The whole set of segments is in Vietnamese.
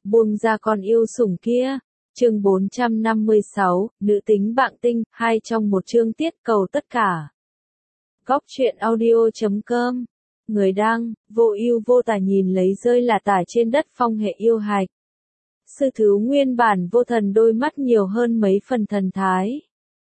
buông ra con yêu sủng kia. Chương 456, nữ tính bạn tinh, 2 trong một chương tiết cầu tất cả. Góc truyện audio.com. Người đăng, vô ưu vô tà nhìn lấy rơi là tả trên đất phong hệ yêu hạch. Sư thứ nguyên bản vô thần đôi mắt nhiều hơn mấy phần thần thái.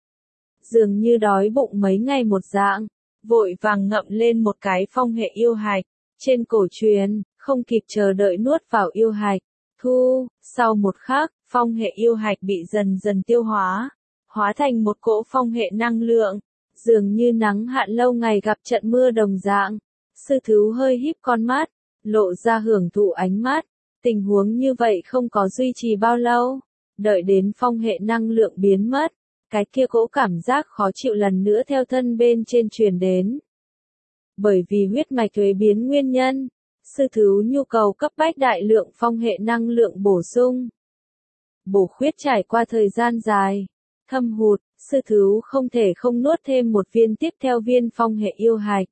Dường như đói bụng mấy ngày một dạng, vội vàng ngậm lên một cái phong hệ yêu hạch, trên cổ truyền, không kịp chờ đợi nuốt vào yêu hạch. Thu, sau một khắc, phong hệ yêu hạch bị dần dần tiêu hóa, hóa thành một cỗ phong hệ năng lượng, dường như nắng hạn lâu ngày gặp trận mưa đồng dạng. Sư thứ hơi híp con mắt, lộ ra hưởng thụ ánh mắt. Tình huống như vậy không có duy trì bao lâu, đợi đến phong hệ năng lượng biến mất, cái kia cỗ cảm giác khó chịu lần nữa theo thân bên trên truyền đến. Bởi vì huyết mạch thuế biến nguyên nhân, sư thứ nhu cầu cấp bách đại lượng phong hệ năng lượng bổ sung. Bổ khuyết trải qua thời gian dài, thâm hụt, sư thứ không thể không nuốt thêm một viên tiếp theo viên phong hệ yêu hạch.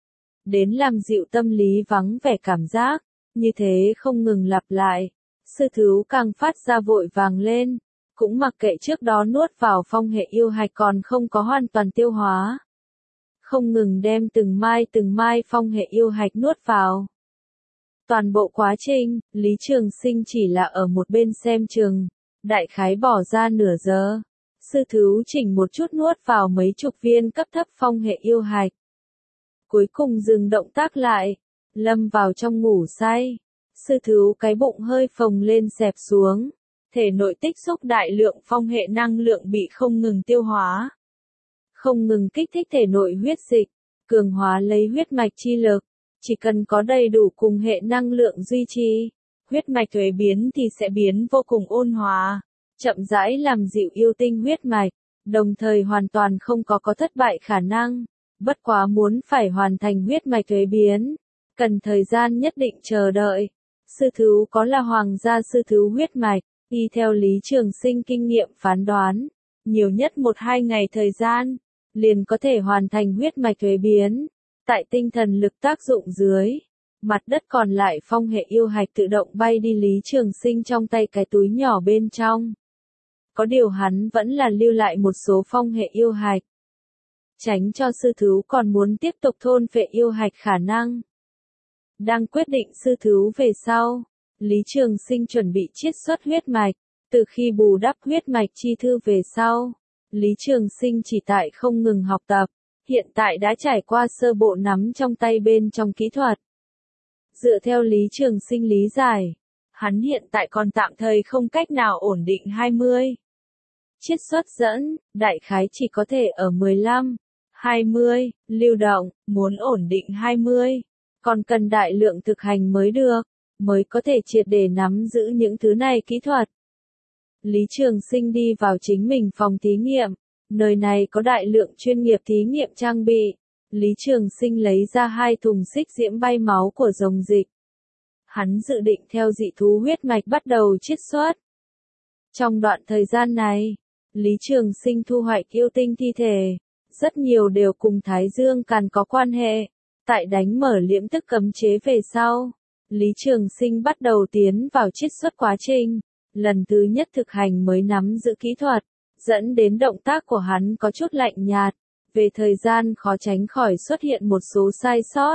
Đến làm dịu tâm lý vắng vẻ cảm giác, như thế không ngừng lặp lại, sư thứ càng phát ra vội vàng lên, cũng mặc kệ trước đó nuốt vào phong hệ yêu hạch còn không có hoàn toàn tiêu hóa. Không ngừng đem từng mai phong hệ yêu hạch nuốt vào. Toàn bộ quá trình, Lý Trường Sinh chỉ là ở một bên xem chừng, đại khái bỏ ra nửa giờ. Sư thứ chỉnh một chút nuốt vào mấy chục viên cấp thấp phong hệ yêu hạch. Cuối cùng dừng động tác lại, lâm vào trong ngủ say. Sư thứ cái bụng hơi phồng lên xẹp xuống, thể nội tích xúc đại lượng phong hệ năng lượng bị không ngừng tiêu hóa. Không ngừng kích thích thể nội huyết dịch, cường hóa lấy huyết mạch chi lực. Chỉ cần có đầy đủ cùng hệ năng lượng duy trì, huyết mạch thuế biến thì sẽ biến vô cùng ôn hòa, chậm rãi làm dịu yêu tinh huyết mạch, đồng thời hoàn toàn không có thất bại khả năng. Bất quá muốn phải hoàn thành huyết mạch thuế biến, cần thời gian nhất định chờ đợi. Sư thứ có là hoàng gia sư thứ huyết mạch, y theo Lý Trường Sinh kinh nghiệm phán đoán, nhiều nhất 1-2 ngày thời gian, liền có thể hoàn thành huyết mạch thuế biến. Tại tinh thần lực tác dụng dưới, mặt đất còn lại phong hệ yêu hạch tự động bay đi Lý Trường Sinh trong tay cái túi nhỏ bên trong. Có điều hắn vẫn là lưu lại một số phong hệ yêu hạch, tránh cho sư thứ còn muốn tiếp tục thôn phệ yêu hạch khả năng. Đang quyết định sư thứ về sau, Lý Trường Sinh chuẩn bị chiết xuất huyết mạch, từ khi bù đắp huyết mạch chi thư về sau, Lý Trường Sinh chỉ tại không ngừng học tập, hiện tại đã trải qua sơ bộ nắm trong tay bên trong kỹ thuật. Dựa theo Lý Trường Sinh lý giải, hắn hiện tại còn tạm thời không cách nào ổn định 20. Chiết xuất dẫn, đại khái chỉ có thể ở 15, 20, lưu động, muốn ổn định 20, còn cần đại lượng thực hành mới được, mới có thể triệt để nắm giữ những thứ này kỹ thuật. Lý Trường Sinh đi vào chính mình phòng thí nghiệm, nơi này có đại lượng chuyên nghiệp thí nghiệm trang bị. Lý Trường Sinh lấy ra 2 thùng xích diễm bay máu của rồng dịch. Hắn dự định theo dị thú huyết mạch bắt đầu chiết xuất. Trong đoạn thời gian này, Lý Trường Sinh thu hoạch yêu tinh thi thể, rất nhiều đều cùng Thái Dương Càn có quan hệ. Tại đánh mở liễm tức cấm chế về sau, Lý Trường Sinh bắt đầu tiến vào chiết xuất quá trình. Lần thứ nhất thực hành mới nắm giữ kỹ thuật, dẫn đến động tác của hắn có chút lạnh nhạt, về thời gian khó tránh khỏi xuất hiện một số sai sót,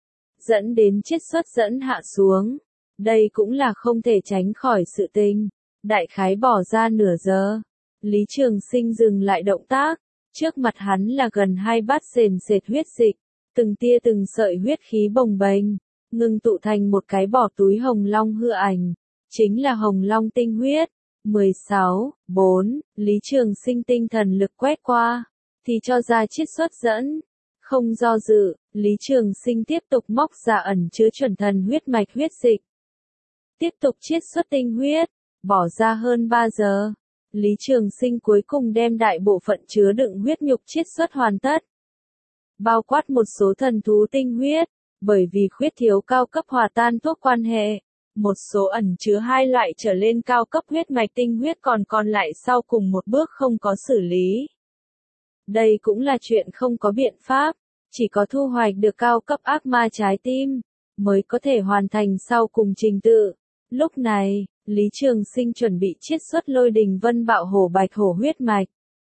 dẫn đến chiết xuất dẫn hạ xuống. Đây cũng là không thể tránh khỏi sự tình. Đại khái bỏ ra nửa giờ, Lý Trường Sinh dừng lại động tác, trước mặt hắn là gần 2 bát sền sệt huyết dịch, từng tia từng sợi huyết khí bồng bềnh, ngưng tụ thành một cái bỏ túi hồng long hư ảnh, chính là hồng long tinh huyết. 16:4, Lý Trường Sinh tinh thần lực quét qua, thì cho ra chiết xuất dẫn. Không do dự, Lý Trường Sinh tiếp tục móc ra ẩn chứa chuẩn thần huyết mạch huyết dịch. Tiếp tục chiết xuất tinh huyết, bỏ ra hơn 3 giờ. Lý Trường Sinh cuối cùng đem đại bộ phận chứa đựng huyết nhục chiết xuất hoàn tất. Bao quát một số thần thú tinh huyết, bởi vì khuyết thiếu cao cấp hòa tan thuốc quan hệ. Một số ẩn chứa 2 loại trở lên cao cấp huyết mạch tinh huyết còn lại sau cùng một bước không có xử lý. Đây cũng là chuyện không có biện pháp, chỉ có thu hoạch được cao cấp ác ma trái tim, mới có thể hoàn thành sau cùng trình tự. Lúc này, Lý Trường Sinh chuẩn bị chiết xuất Lôi Đình Vân Bạo Hổ Bạch Hổ huyết mạch.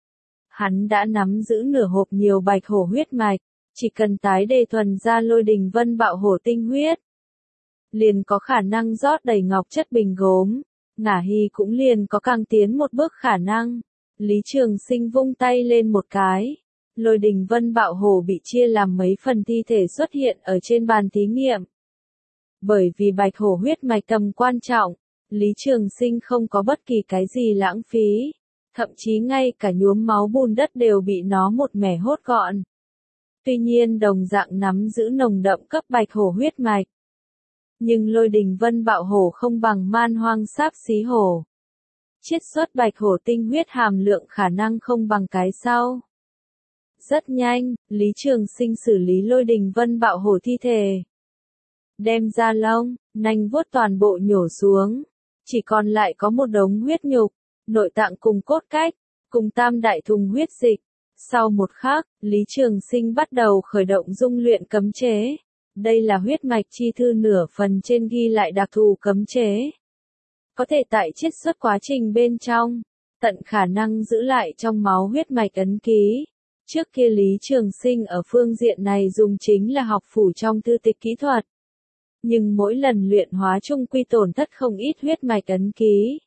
Hắn đã nắm giữ nửa hộp nhiều Bạch Hổ huyết mạch, chỉ cần tái đề thuần ra Lôi Đình Vân Bạo Hổ tinh huyết, liền có khả năng rót đầy ngọc chất bình gốm, Ngả Hy cũng liền có càng tiến một bước khả năng. Lý Trường Sinh vung tay lên một cái, Lôi Đình Vân Bạo Hổ bị chia làm mấy phần thi thể xuất hiện ở trên bàn thí nghiệm. Bởi vì Bạch Hổ huyết mạch tầm quan trọng, Lý Trường Sinh không có bất kỳ cái gì lãng phí, thậm chí ngay cả nhuốm máu bùn đất đều bị nó một mẻ hốt gọn. Tuy nhiên đồng dạng nắm giữ nồng đậm cấp Bạch Hổ huyết mạch, nhưng Lôi Đình Vân Bạo Hổ không bằng Man Hoang Sáp Xí Hổ. Chiết xuất Bạch Hổ tinh huyết hàm lượng khả năng không bằng cái sau. Rất nhanh, Lý Trường Sinh xử lý Lôi Đình Vân Bạo Hổ thi thể. Đem da lông, nanh vuốt toàn bộ nhổ xuống. Chỉ còn lại có một đống huyết nhục, nội tạng cùng cốt cách, cùng tam đại thùng huyết dịch. Sau một khắc, Lý Trường Sinh bắt đầu khởi động dung luyện cấm chế. Đây là huyết mạch chi thư nửa phần trên ghi lại đặc thù cấm chế. Có thể tại chiết xuất quá trình bên trong, tận khả năng giữ lại trong máu huyết mạch ấn ký. Trước kia Lý Trường Sinh ở phương diện này dùng chính là học phủ trong thư tịch kỹ thuật. Nhưng mỗi lần luyện hóa chung quy tổn thất không ít huyết mạch ấn ký.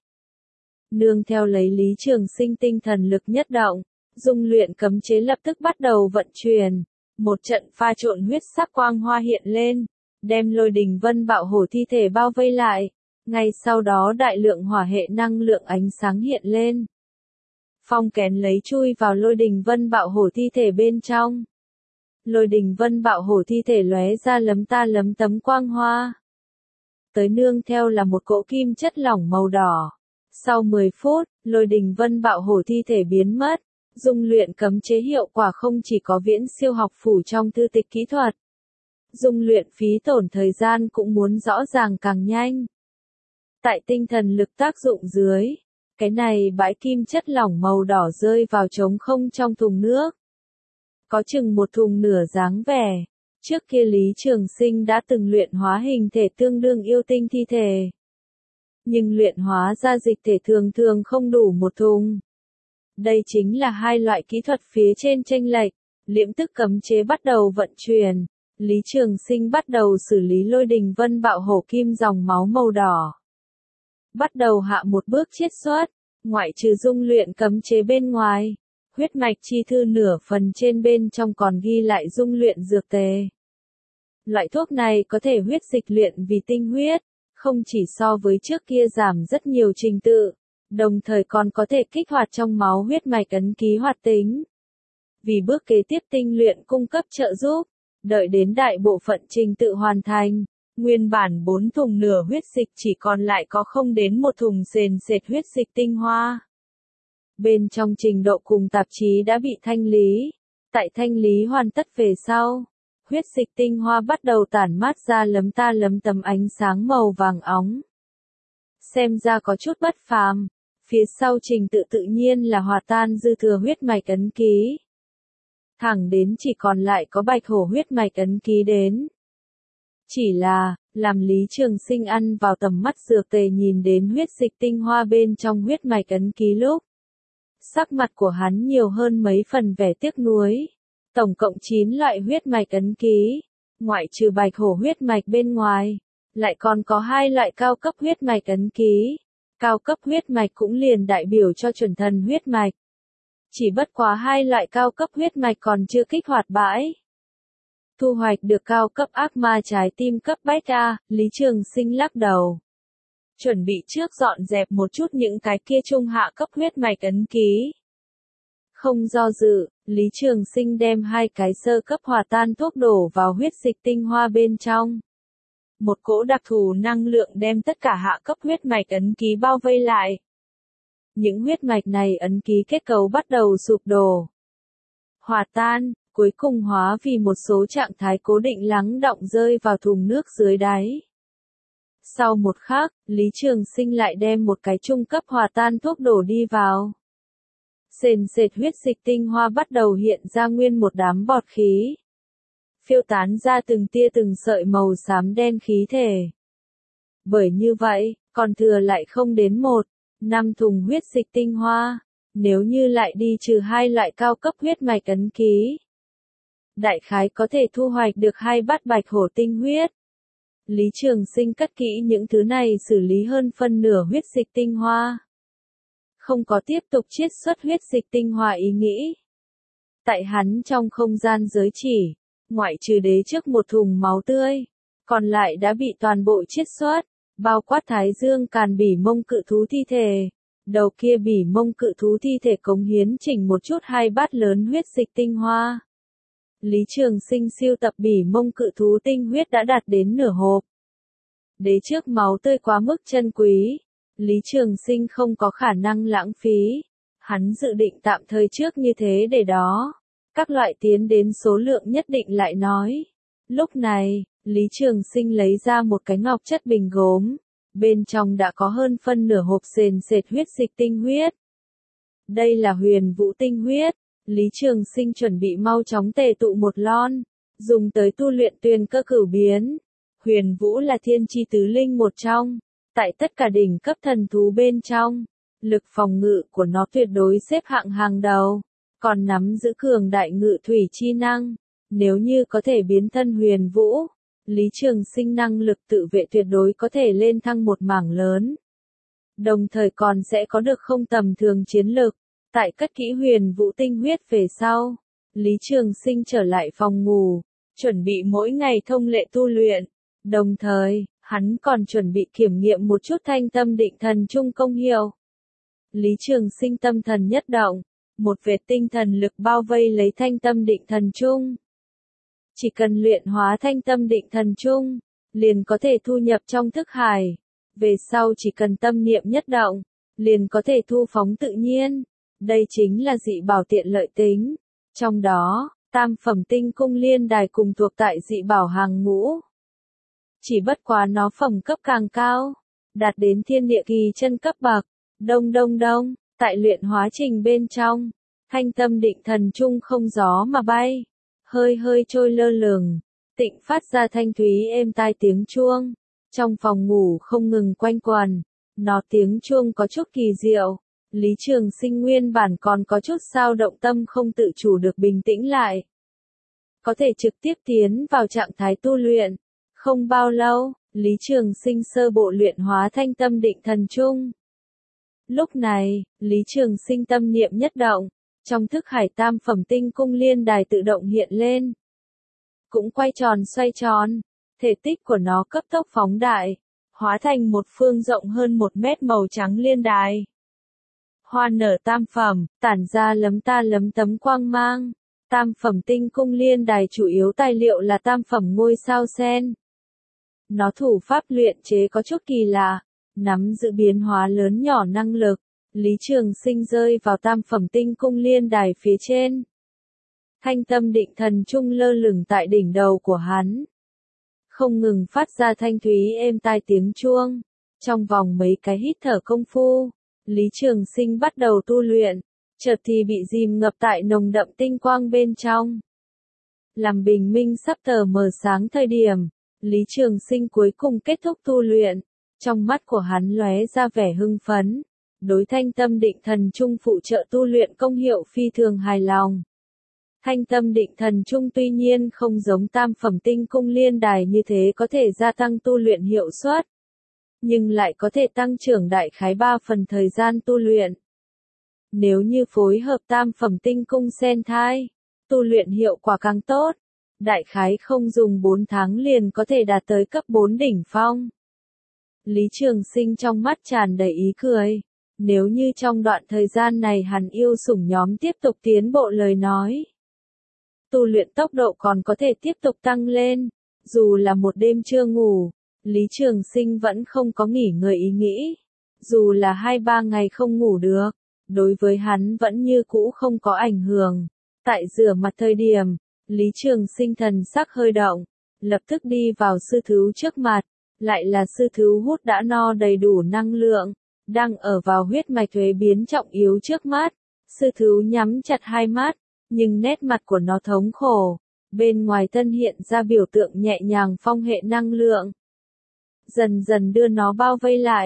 Nương theo lấy Lý Trường Sinh tinh thần lực nhất động, dung luyện cấm chế lập tức bắt đầu vận chuyển. Một trận pha trộn huyết sắc quang hoa hiện lên, đem Lôi Đình Vân Bạo Hổ thi thể bao vây lại. Ngay sau đó đại lượng hỏa hệ năng lượng ánh sáng hiện lên. Phong kén lấy chui vào Lôi Đình Vân Bạo Hổ thi thể bên trong. Lôi Đình Vân Bạo Hổ thi thể lóe ra lấm ta lấm tấm quang hoa. Tới nương theo là một cỗ kim chất lỏng màu đỏ. Sau 10 phút, Lôi Đình Vân Bạo Hổ thi thể biến mất. Dung luyện cấm chế hiệu quả không chỉ có viễn siêu học phủ trong thư tịch kỹ thuật. Dung luyện phí tổn thời gian cũng muốn rõ ràng càng nhanh. Tại tinh thần lực tác dụng dưới, cái này bãi kim chất lỏng màu đỏ rơi vào trống không trong thùng nước. Có chừng một thùng nửa dáng vẻ. Trước kia Lý Trường Sinh đã từng luyện hóa hình thể tương đương yêu tinh thi thể. Nhưng luyện hóa ra dịch thể thường thường không đủ một thùng. Đây chính là hai loại kỹ thuật phía trên chênh lệch. Liễm tức cấm chế bắt đầu vận chuyển. Lý Trường Sinh bắt đầu xử lý Lôi Đình Vân Bạo Hổ kim dòng máu màu đỏ. Bắt đầu hạ một bước chiết xuất, ngoại trừ dung luyện cấm chế bên ngoài, huyết mạch chi thư nửa phần trên bên trong còn ghi lại dung luyện dược tề. Loại thuốc này có thể huyết dịch luyện vì tinh huyết, không chỉ so với trước kia giảm rất nhiều trình tự, đồng thời còn có thể kích hoạt trong máu huyết mạch ấn ký hoạt tính. Vì bước kế tiếp tinh luyện cung cấp trợ giúp, đợi đến đại bộ phận trình tự hoàn thành. Nguyên bản 4 thùng nửa huyết dịch chỉ còn lại có không đến một thùng sền sệt huyết dịch tinh hoa. Bên trong trình độ cùng tạp chí đã bị thanh lý. Tại thanh lý hoàn tất về sau, huyết dịch tinh hoa bắt đầu tản mát ra lấm ta lấm tấm ánh sáng màu vàng óng. Xem ra có chút bất phàm. Phía sau trình tự tự nhiên là hòa tan dư thừa huyết mạch ấn ký. Thẳng đến chỉ còn lại có Bạch Hổ huyết mạch ấn ký đến. Chỉ là, làm Lý Trường Sinh ăn vào tầm mắt dược tề nhìn đến huyết dịch tinh hoa bên trong huyết mạch ấn ký lúc. Sắc mặt của hắn nhiều hơn mấy phần vẻ tiếc nuối. Tổng cộng 9 loại huyết mạch ấn ký, ngoại trừ Bạch Hổ huyết mạch bên ngoài, lại còn có 2 loại cao cấp huyết mạch ấn ký. Cao cấp huyết mạch cũng liền đại biểu cho chuẩn thần huyết mạch. Chỉ bất quá 2 loại cao cấp huyết mạch còn chưa kích hoạt bãi. Thu hoạch được cao cấp ác ma trái tim cấp beta, Lý Trường Sinh lắc đầu. Chuẩn bị trước dọn dẹp một chút những cái kia trung hạ cấp huyết mạch ấn ký. Không do dự, Lý Trường Sinh đem 2 cái sơ cấp hòa tan thuốc đổ vào huyết dịch tinh hoa bên trong. Một cỗ đặc thù năng lượng đem tất cả hạ cấp huyết mạch ấn ký bao vây lại. Những huyết mạch này ấn ký kết cấu bắt đầu sụp đổ. Hòa tan, cuối cùng hóa vì một số trạng thái cố định lắng đọng rơi vào thùng nước dưới đáy. Sau một khắc, Lý Trường Sinh lại đem một cái trung cấp hòa tan thuốc đổ đi vào. Sền sệt huyết dịch tinh hoa bắt đầu hiện ra nguyên một đám bọt khí. Phiêu tán ra từng tia từng sợi màu xám đen khí thể. Bởi như vậy, còn thừa lại không đến 1,5 thùng huyết dịch tinh hoa, nếu như lại đi trừ 2 loại cao cấp huyết mạch ấn ký. Đại khái có thể thu hoạch được 2 bát bạch hổ tinh huyết. Lý Trường Sinh cất kỹ những thứ này xử lý hơn phân nửa huyết dịch tinh hoa. Không có tiếp tục chiết xuất huyết dịch tinh hoa ý nghĩ. Tại hắn trong không gian giới chỉ, ngoại trừ đế trước một thùng máu tươi, còn lại đã bị toàn bộ chiết xuất, bao quát Thái Dương Càn bỉ mông cự thú thi thể. Đầu kia bỉ mông cự thú thi thể cống hiến chỉnh một chút 2 bát lớn huyết dịch tinh hoa. Lý Trường Sinh siêu tập bỉ mông cự thú tinh huyết đã đạt đến nửa hộp. Đế trước máu tươi quá mức chân quý, Lý Trường Sinh không có khả năng lãng phí. Hắn dự định tạm thời trước như thế để đó. Các loại tiến đến số lượng nhất định lại nói. Lúc này, Lý Trường Sinh lấy ra một cái ngọc chất bình gốm. Bên trong đã có hơn phân nửa hộp sền sệt huyết dịch tinh huyết. Đây là huyền vũ tinh huyết. Lý Trường Sinh chuẩn bị mau chóng tề tụ một lon, dùng tới tu luyện tuyền cơ cửu biến. Huyền vũ là thiên chi tứ linh một trong. Tại tất cả đỉnh cấp thần thú bên trong, lực phòng ngự của nó tuyệt đối xếp hạng hàng đầu, còn nắm giữ cường đại ngự thủy chi năng. Nếu như có thể biến thân huyền vũ, Lý Trường Sinh năng lực tự vệ tuyệt đối có thể lên thăng một mảng lớn. Đồng thời còn sẽ có được không tầm thường chiến lực. Tại cất kỹ huyền vũ tinh huyết về sau, Lý Trường Sinh trở lại phòng ngủ, chuẩn bị mỗi ngày thông lệ tu luyện. Đồng thời, hắn còn chuẩn bị kiểm nghiệm một chút thanh tâm định thần chung công hiệu. Lý Trường Sinh tâm thần nhất động, một vệt tinh thần lực bao vây lấy thanh tâm định thần chung. Chỉ cần luyện hóa thanh tâm định thần chung, liền có thể thu nhập trong thức hải. Về sau chỉ cần tâm niệm nhất động, liền có thể thu phóng tự nhiên. Đây chính là dị bảo tiện lợi tính. Trong đó, tam phẩm tinh cung liên đài cùng thuộc tại dị bảo hàng ngũ. Chỉ bất quá nó phẩm cấp càng cao, đạt đến thiên địa kỳ chân cấp bậc. Đông, tại luyện hóa trình bên trong, thanh tâm định thần chung không gió mà bay, hơi trôi lơ lửng, tịnh phát ra thanh thúy êm tai tiếng chuông. Trong phòng ngủ không ngừng quanh quẩn, nó tiếng chuông có chút kỳ diệu. Lý Trường Sinh nguyên bản còn có chút dao động tâm không tự chủ được bình tĩnh lại. Có thể trực tiếp tiến vào trạng thái tu luyện. Không bao lâu, Lý Trường Sinh sơ bộ luyện hóa thanh tâm định thần chung. Lúc này, Lý Trường Sinh tâm niệm nhất động, trong thức hải tam phẩm tinh cung liên đài tự động hiện lên. Cũng quay tròn xoay tròn, thể tích của nó cấp tốc phóng đại, hóa thành một phương rộng hơn 1 mét màu trắng liên đài. Hoa nở tam phẩm, tản ra lấm ta lấm tấm quang mang. Tam phẩm tinh cung liên đài chủ yếu tài liệu là tam phẩm ngôi sao sen. Nó thủ pháp luyện chế có chút kỳ lạ, nắm giữ biến hóa lớn nhỏ năng lực. Lý Trường Sinh rơi vào tam phẩm tinh cung liên đài phía trên. Thanh tâm định thần chung lơ lửng tại đỉnh đầu của hắn. Không ngừng phát ra thanh thúy êm tai tiếng chuông. Trong vòng mấy cái hít thở công phu, Lý Trường Sinh bắt đầu tu luyện, chợt thì bị dìm ngập tại nồng đậm tinh quang bên trong. Làm bình minh sắp tờ mờ sáng thời điểm, Lý Trường Sinh cuối cùng kết thúc tu luyện, trong mắt của hắn lóe ra vẻ hưng phấn, đối thanh tâm định thần chung phụ trợ tu luyện công hiệu phi thường hài lòng. Thanh tâm định thần chung tuy nhiên không giống tam phẩm tinh cung liên đài như thế có thể gia tăng tu luyện hiệu suất, nhưng lại có thể tăng trưởng đại khái 3 phần thời gian tu luyện. Nếu như phối hợp tam phẩm tinh cung sen thai, tu luyện hiệu quả càng tốt, đại khái không dùng 4 tháng liền có thể đạt tới cấp 4 đỉnh phong. Lý Trường Sinh trong mắt tràn đầy ý cười, nếu như trong đoạn thời gian này hắn yêu sủng nhóm tiếp tục tiến bộ lời nói, tu luyện tốc độ còn có thể tiếp tục tăng lên, dù là một đêm chưa ngủ. Lý Trường Sinh vẫn không có nghỉ ngơi ý nghĩ. Dù là 2-3 ngày không ngủ được, đối với hắn vẫn như cũ không có ảnh hưởng. Tại rửa mặt thời điểm, Lý Trường Sinh thần sắc hơi động, lập tức đi vào sư thú trước mặt. Lại là sư thú hút đã no đầy đủ năng lượng, đang ở vào huyết mạch thuế biến trọng yếu trước mắt. Sư thú nhắm chặt hai mắt, nhưng nét mặt của nó thống khổ. Bên ngoài thân hiện ra biểu tượng nhẹ nhàng phong hệ năng lượng. Dần dần đưa nó bao vây lại,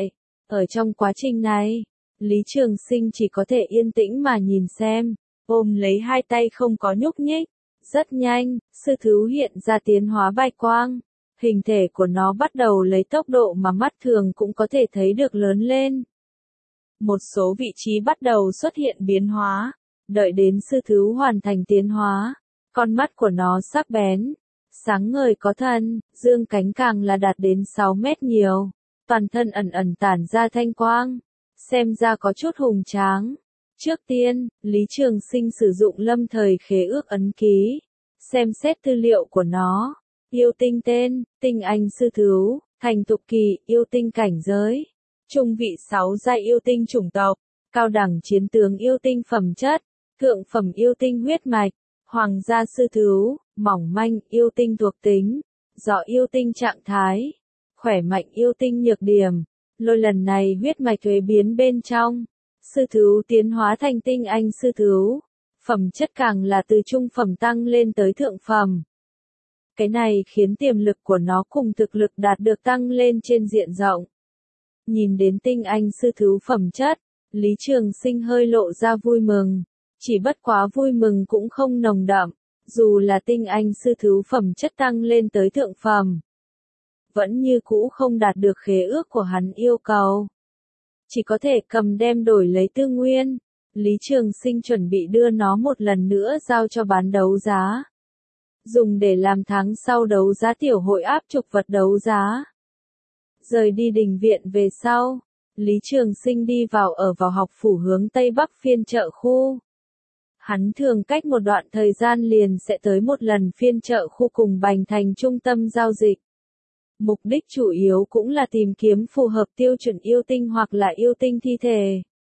Ở trong quá trình này, Lý Trường Sinh chỉ có thể yên tĩnh mà nhìn xem, ôm lấy hai tay không có nhúc nhích. Rất nhanh, sư thú hiện ra tiến hóa bạch quang. Hình thể của nó bắt đầu lấy tốc độ mà mắt thường cũng có thể thấy được lớn lên. Một số vị trí bắt đầu xuất hiện biến hóa. Đợi đến sư thú hoàn thành tiến hóa, con mắt của nó sắc bén, sáng ngời có thần, dương cánh càng là đạt đến 6 mét nhiều. Toàn thân ẩn ẩn tản ra thanh quang, xem ra có chút hùng tráng. Trước tiên, Lý Trường Sinh sử dụng lâm thời khế ước ấn ký, xem xét tư liệu của nó. Yêu tinh tên, tinh anh sư thú, thành thục kỳ, yêu tinh cảnh giới. Trung vị 6 giai yêu tinh chủng tộc, cao đẳng chiến tướng yêu tinh phẩm chất, thượng phẩm yêu tinh huyết mạch, hoàng gia sư thú, mỏng manh yêu tinh thuộc tính, rõ yêu tinh trạng thái, khỏe mạnh yêu tinh nhược điểm. Lôi lần này huyết mạch thuế biến bên trong, sư thú tiến hóa thành tinh anh sư thú, phẩm chất càng là từ trung phẩm tăng lên tới thượng phẩm. Cái này khiến tiềm lực của nó cùng thực lực đạt được tăng lên trên diện rộng. Nhìn đến tinh anh sư thú phẩm chất, Lý Trường Sinh hơi lộ ra vui mừng. Chỉ bất quá vui mừng cũng không nồng đậm, dù là tinh anh sư thú phẩm chất tăng lên tới thượng phẩm, vẫn như cũ không đạt được khế ước của hắn yêu cầu. Chỉ có thể cầm đem đổi lấy tư nguyên. Lý Trường Sinh chuẩn bị đưa nó một lần nữa giao cho bán đấu giá, dùng để làm tháng sau đấu giá tiểu hội áp trục vật đấu giá. Rời đi đình viện về sau, Lý Trường Sinh đi vào học phủ hướng Tây Bắc phiên chợ khu. Hắn thường cách một đoạn thời gian liền sẽ tới một lần phiên chợ khu cùng Bành Thành trung tâm giao dịch. Mục đích chủ yếu cũng là tìm kiếm phù hợp tiêu chuẩn yêu tinh hoặc là yêu tinh thi thể.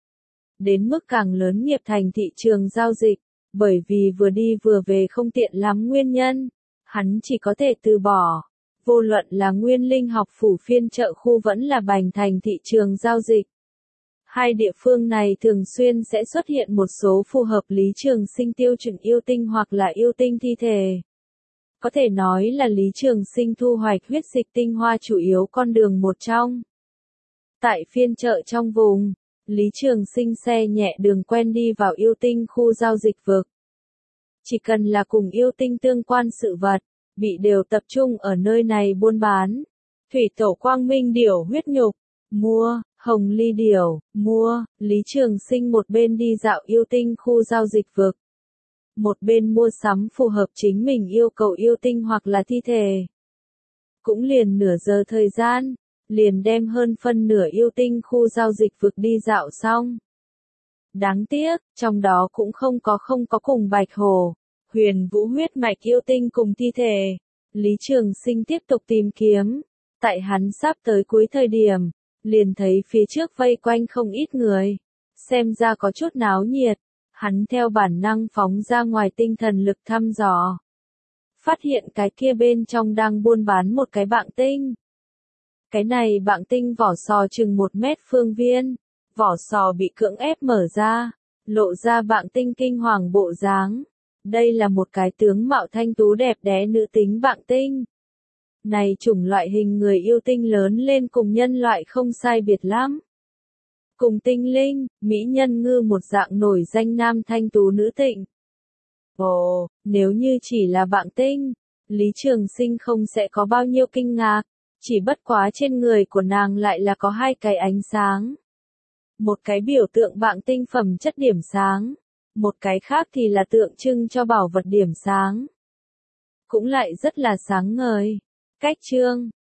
Đến mức càng lớn nghiệp thành thị trường giao dịch, bởi vì vừa đi vừa về không tiện lắm nguyên nhân, hắn chỉ có thể từ bỏ. Vô luận là Nguyên Linh học phủ phiên chợ khu vẫn là Bành Thành thị trường giao dịch. Hai địa phương này thường xuyên sẽ xuất hiện một số phù hợp Lý Trường Sinh tiêu chuẩn yêu tinh hoặc là yêu tinh thi thể. Có thể nói là Lý Trường Sinh thu hoạch huyết dịch tinh hoa chủ yếu con đường một trong. Tại phiên chợ trong vùng, Lý Trường Sinh xe nhẹ đường quen đi vào yêu tinh khu giao dịch vực. Chỉ cần là cùng yêu tinh tương quan sự vật, bị đều tập trung ở nơi này buôn bán. Thủy tổ quang minh điểu huyết nhục, mua, hồng ly điểu, mua. Lý Trường Sinh một bên đi dạo yêu tinh khu giao dịch vực, một bên mua sắm phù hợp chính mình yêu cầu yêu tinh hoặc là thi thể. Cũng liền nửa giờ thời gian, liền đem hơn phân nửa yêu tinh khu giao dịch vực đi dạo xong. Đáng tiếc, trong đó cũng không có cùng Bạch Hổ, Huyền Vũ huyết mạch yêu tinh cùng thi thể. Lý Trường Sinh tiếp tục tìm kiếm. Tại hắn sắp tới cuối thời điểm, liền thấy phía trước vây quanh không ít người. Xem ra có chút náo nhiệt. Hắn theo bản năng phóng ra ngoài tinh thần lực thăm dò. Phát hiện cái kia bên trong đang buôn bán một cái bạng tinh. Cái này bạng tinh vỏ sò chừng 1 mét phương viên. Vỏ sò bị cưỡng ép mở ra, lộ ra bạng tinh kinh hoàng bộ dáng. Đây là một cái tướng mạo thanh tú đẹp đẽ nữ tính bạng tinh. Này chủng loại hình người yêu tinh lớn lên cùng nhân loại không sai biệt lắm. Cùng tinh linh, mỹ nhân ngư một dạng nổi danh nam thanh tú nữ tịnh. Ồ, nếu như chỉ là bạng tinh, Lý Trường Sinh không sẽ có bao nhiêu kinh ngạc. Chỉ bất quá trên người của nàng lại là có 2 cái ánh sáng. Một cái biểu tượng bạng tinh phẩm chất điểm sáng, một cái khác thì là tượng trưng cho bảo vật điểm sáng. Cũng lại rất là sáng ngời. Cách chương